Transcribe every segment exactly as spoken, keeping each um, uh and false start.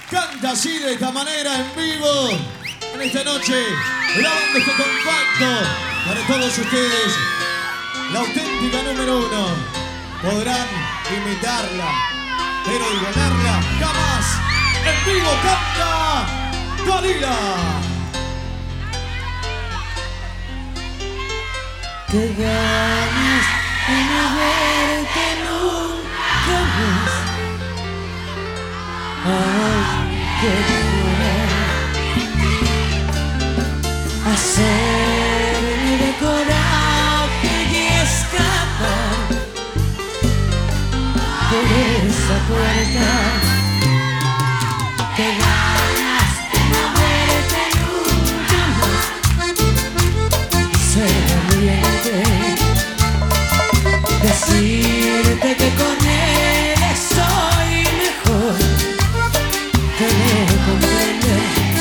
Canta así de esta manera en vivo en esta noche, grabando este compacto para todos ustedes. La auténtica número uno. Podrán imitarla, pero igualarla jamás. En vivo canta Dalila. Qué ganas de no verte nunca más. Ay, qué dura hacerme de coraje y escapar por esa puerta. Qué ganas de no verte nunca más. Ser valiente, decirte que con él estoy mejor, que me comprende.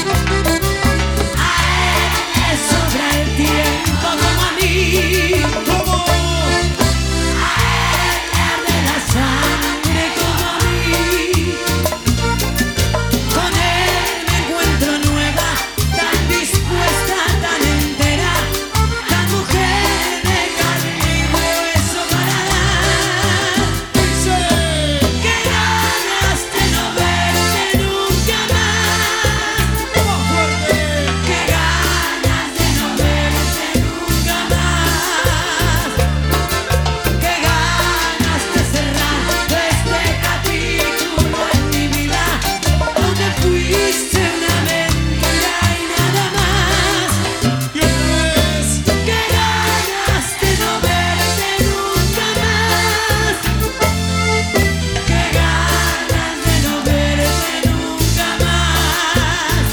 A él le sobra el tiempo como a mí. ¿Cómo? A él le arde la sangre como a mí. Con él me encuentro nueva, tan dispuesta, tan entera, tan mujer de carne y hueso para dar. Dice. Qué ganas de no verte nunca más. Más fuerte. Qué ganas de no verte nunca más. Qué ganas de cerrar este capítulo en mi vida, donde fuiste una mentira y nada más. Y otra vez. Qué ganas de no verte nunca más. Qué ganas de no verte nunca más.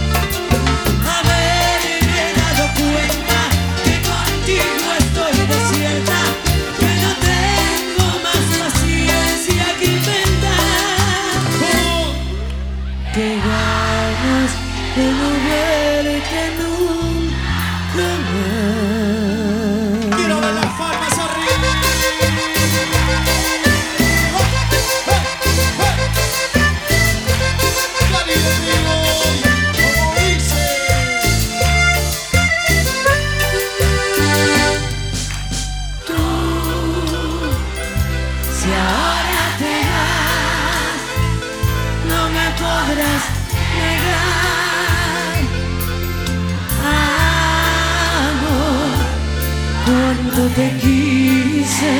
Haberme dado cuenta que contigo estoy desierta, que no tengo más paciencia que inventar. ¿Cómo? Qué ganas de no verte nunca más. Quiero ver las palmas arriba. Dalila en vivo. Como dice. Tú, si ahora te vas, no me podrás negar. Amor, cuánto te quise,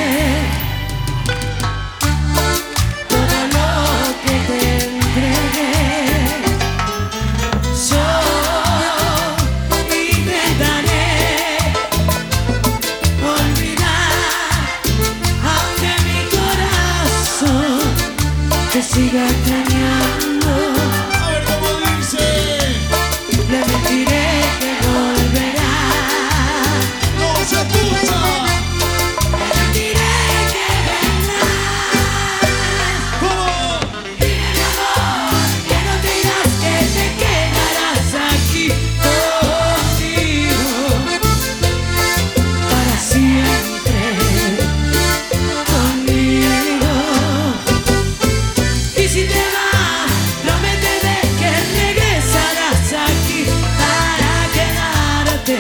todo lo que te entregué. Yo intentaré olvidar, aunque mi corazón te siga extrañando. A ver cómo dice. Le mentiré que volverás. No se escucha. Le mentiré que vendrás. ¿Cómo? Dime mi amor, que no te irás, que te quedarás aquí conmigo para siempre, conmigo. Y si te vas, prométeme que regresarás aquí para quedarte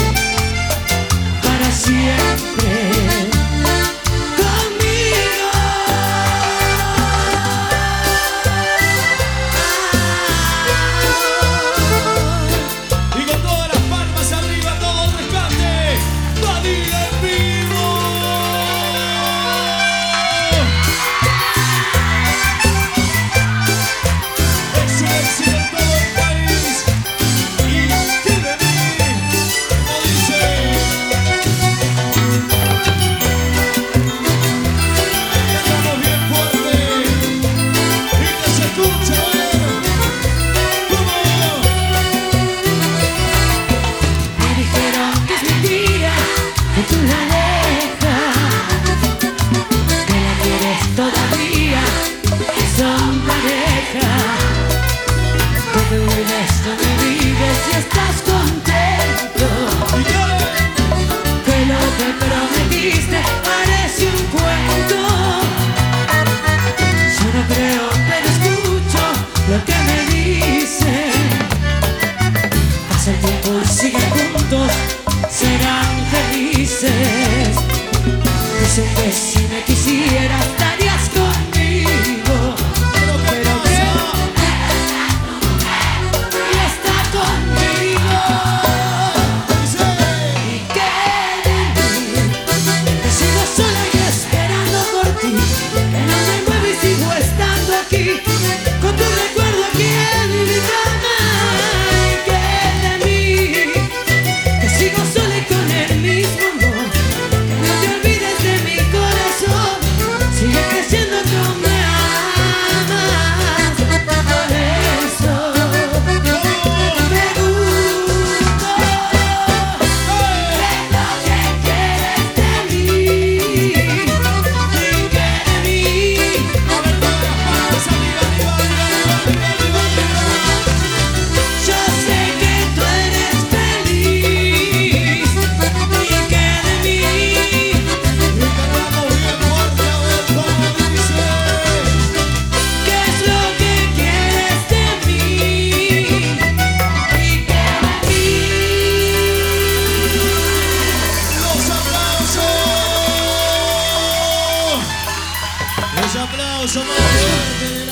para siempre conmigo. Y con todas las palmas arriba, todo el rescate. Dalila en vivo. Es un éxito en todo el país. Y que de mí, como dice. Cantamos bien fuerte. Y que se escucha. ¿Cómo? Me dijeron que es mentira, que tú la dejas, que la quieres todavía, que son pareja, que tú vives donde vives y estás contento, Y que que lo que prometiste parece un cuento. Yo no creo, pero escucho lo que me Los aplausos más fuertes de la